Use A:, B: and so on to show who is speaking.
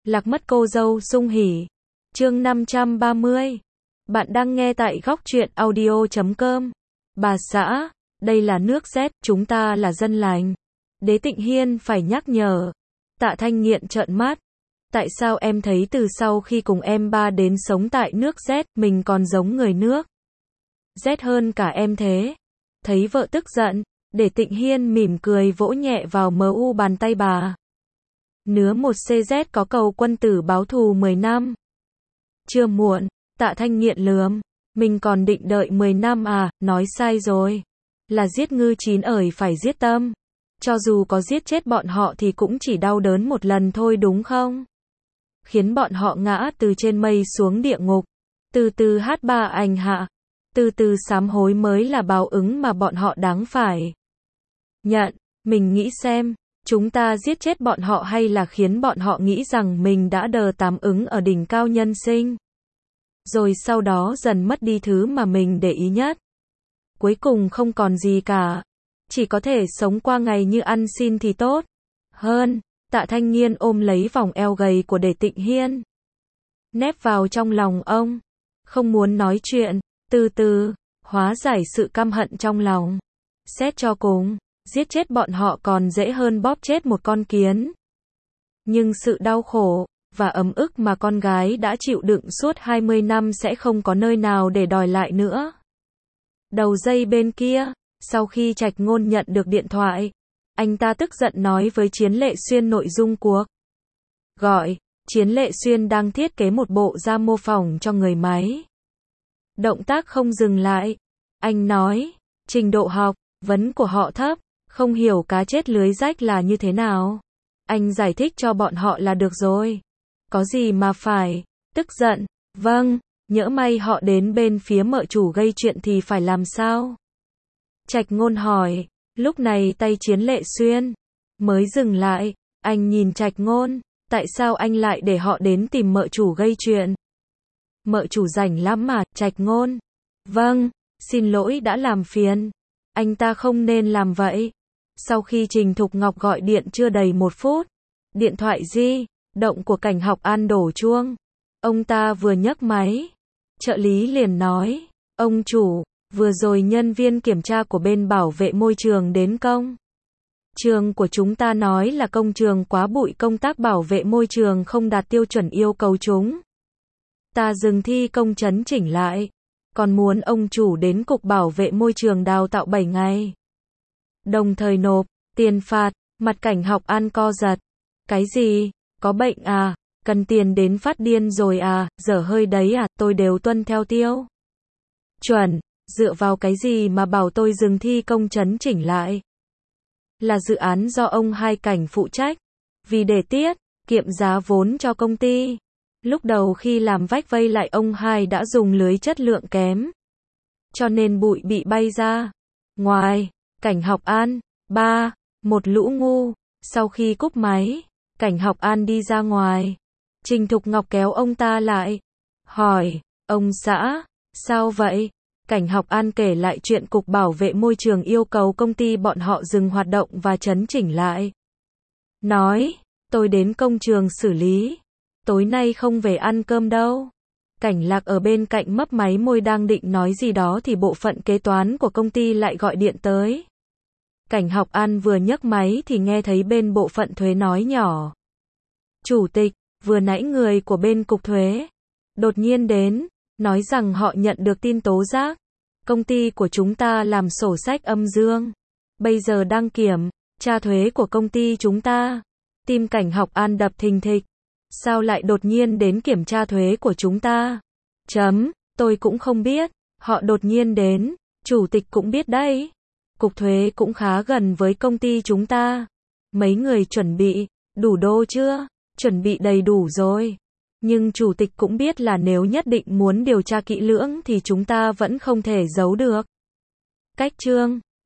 A: Lạc mất cô dâu sung hỉ. Chương 530. Bạn đang nghe tại góc truyện audio.com. Bà xã, đây là nước Z, chúng ta là dân lành. Đế Tịnh Hiên phải nhắc nhở. Tạ Thanh Nghiện trợn mắt. Tại sao em thấy từ sau khi cùng em ba đến sống tại nước Z, mình còn giống người nước Z hơn cả em thế? Thấy vợ tức giận, Đế Tịnh Hiên mỉm cười vỗ nhẹ vào mu bàn tay bà. Nứa một CZ có cầu quân tử báo thù 10 năm. Chưa muộn, Tạ Thanh Nghiện lườm. Mình còn định đợi 10 năm à, nói sai rồi. Là giết ngư chín ởi phải giết tâm. Cho dù có giết chết bọn họ thì cũng chỉ đau đớn một lần thôi đúng không? Khiến bọn họ ngã từ trên mây xuống địa ngục. Từ từ hát ba ảnh hạ. Từ từ sám hối mới là báo ứng mà bọn họ đáng phải nhận. Mình nghĩ xem, chúng ta giết chết bọn họ hay là khiến bọn họ nghĩ rằng mình đã đờ tám ứng ở đỉnh cao nhân sinh. Rồi sau đó dần mất đi thứ mà mình để ý nhất. Cuối cùng không còn gì cả. Chỉ có thể sống qua ngày như ăn xin thì tốt hơn. Tạ Thanh Nghiên ôm lấy vòng eo gầy của Đế Tịnh Hiên. Nép vào trong lòng ông. Không muốn nói chuyện. Từ từ, hóa giải sự căm hận trong lòng. Xét cho cùng, giết chết bọn họ còn dễ hơn bóp chết một con kiến. Nhưng sự đau khổ và ấm ức mà con gái đã chịu đựng suốt 20 năm sẽ không có nơi nào để đòi lại nữa. Đầu dây bên kia, sau khi Trạch Ngôn nhận được điện thoại, anh ta tức giận nói với Chiến Lệ Xuyên nội dung cuộc gọi. Chiến Lệ Xuyên đang thiết kế một bộ da mô phỏng cho người máy. Động tác không dừng lại. Anh nói, trình độ học vấn của họ thấp, không hiểu cá chết lưới rách là như thế nào. Anh giải thích cho bọn họ là được rồi. Có gì mà phải tức giận. Vâng, nhỡ may họ đến bên phía mợ chủ gây chuyện thì phải làm sao? Trạch Ngôn hỏi. Lúc này tay Chiến Lệ Xuyên mới dừng lại. Anh nhìn Trạch Ngôn. Tại sao anh lại để họ đến tìm mợ chủ gây chuyện? Mợ chủ rảnh lắm mà, Trạch Ngôn. Vâng, xin lỗi đã làm phiền. Anh ta không nên làm vậy. Sau khi Trình Thục Ngọc gọi điện chưa đầy 1 phút, điện thoại di động của Cảnh Học An đổ chuông. Ông ta vừa nhấc máy, trợ lý liền nói, ông chủ, vừa rồi nhân viên kiểm tra của bên bảo vệ môi trường đến công trường của chúng ta nói là công trường quá bụi, công tác bảo vệ môi trường không đạt tiêu chuẩn yêu cầu chúng ta dừng thi công chấn chỉnh lại, còn muốn ông chủ đến cục bảo vệ môi trường đào tạo 7 ngày. Đồng thời nộp tiền phạt. Mặt Cảnh Học An co giật. Cái gì? Có bệnh à? Cần tiền đến phát điên rồi à? Dở hơi đấy à? Tôi đều tuân theo tiêu chuẩn. Dựa vào cái gì mà bảo tôi dừng thi công chấn chỉnh lại? Là dự án do ông Hai Cảnh phụ trách. Vì để tiết kiệm giá vốn cho công ty, lúc đầu khi làm vách vây lại ông Hai đã dùng lưới chất lượng kém, cho nên bụi bị bay ra ngoài. Cảnh Học An. Ba. Một lũ ngu. Sau khi cúp máy, Cảnh Học An đi ra ngoài. Trình Thục Ngọc kéo ông ta lại. Hỏi, ông xã, sao vậy? Cảnh Học An kể lại chuyện cục bảo vệ môi trường yêu cầu công ty bọn họ dừng hoạt động và chấn chỉnh lại. Nói, tôi đến công trường xử lý. Tối nay không về ăn cơm đâu. Cảnh Lạc ở bên cạnh mấp máy môi đang định nói gì đó thì bộ phận kế toán của công ty lại gọi điện tới. Cảnh Học An vừa nhấc máy thì nghe thấy bên bộ phận thuế nói nhỏ. Chủ tịch, vừa nãy người của bên cục thuế đột nhiên đến, nói rằng họ nhận được tin tố giác. Công ty của chúng ta làm sổ sách âm dương. Bây giờ đang kiểm tra thuế của công ty chúng ta. Tim Cảnh Học An đập thình thịch. Sao lại đột nhiên đến kiểm tra thuế của chúng ta? Tôi cũng không biết. Họ đột nhiên đến. Chủ tịch cũng biết đấy. Cục thuế cũng khá gần với công ty chúng ta. Mấy người chuẩn bị đủ đô chưa? Chuẩn bị đầy đủ rồi. Nhưng chủ tịch cũng biết là nếu nhất định muốn điều tra kỹ lưỡng thì chúng ta vẫn không thể giấu được. Cách chương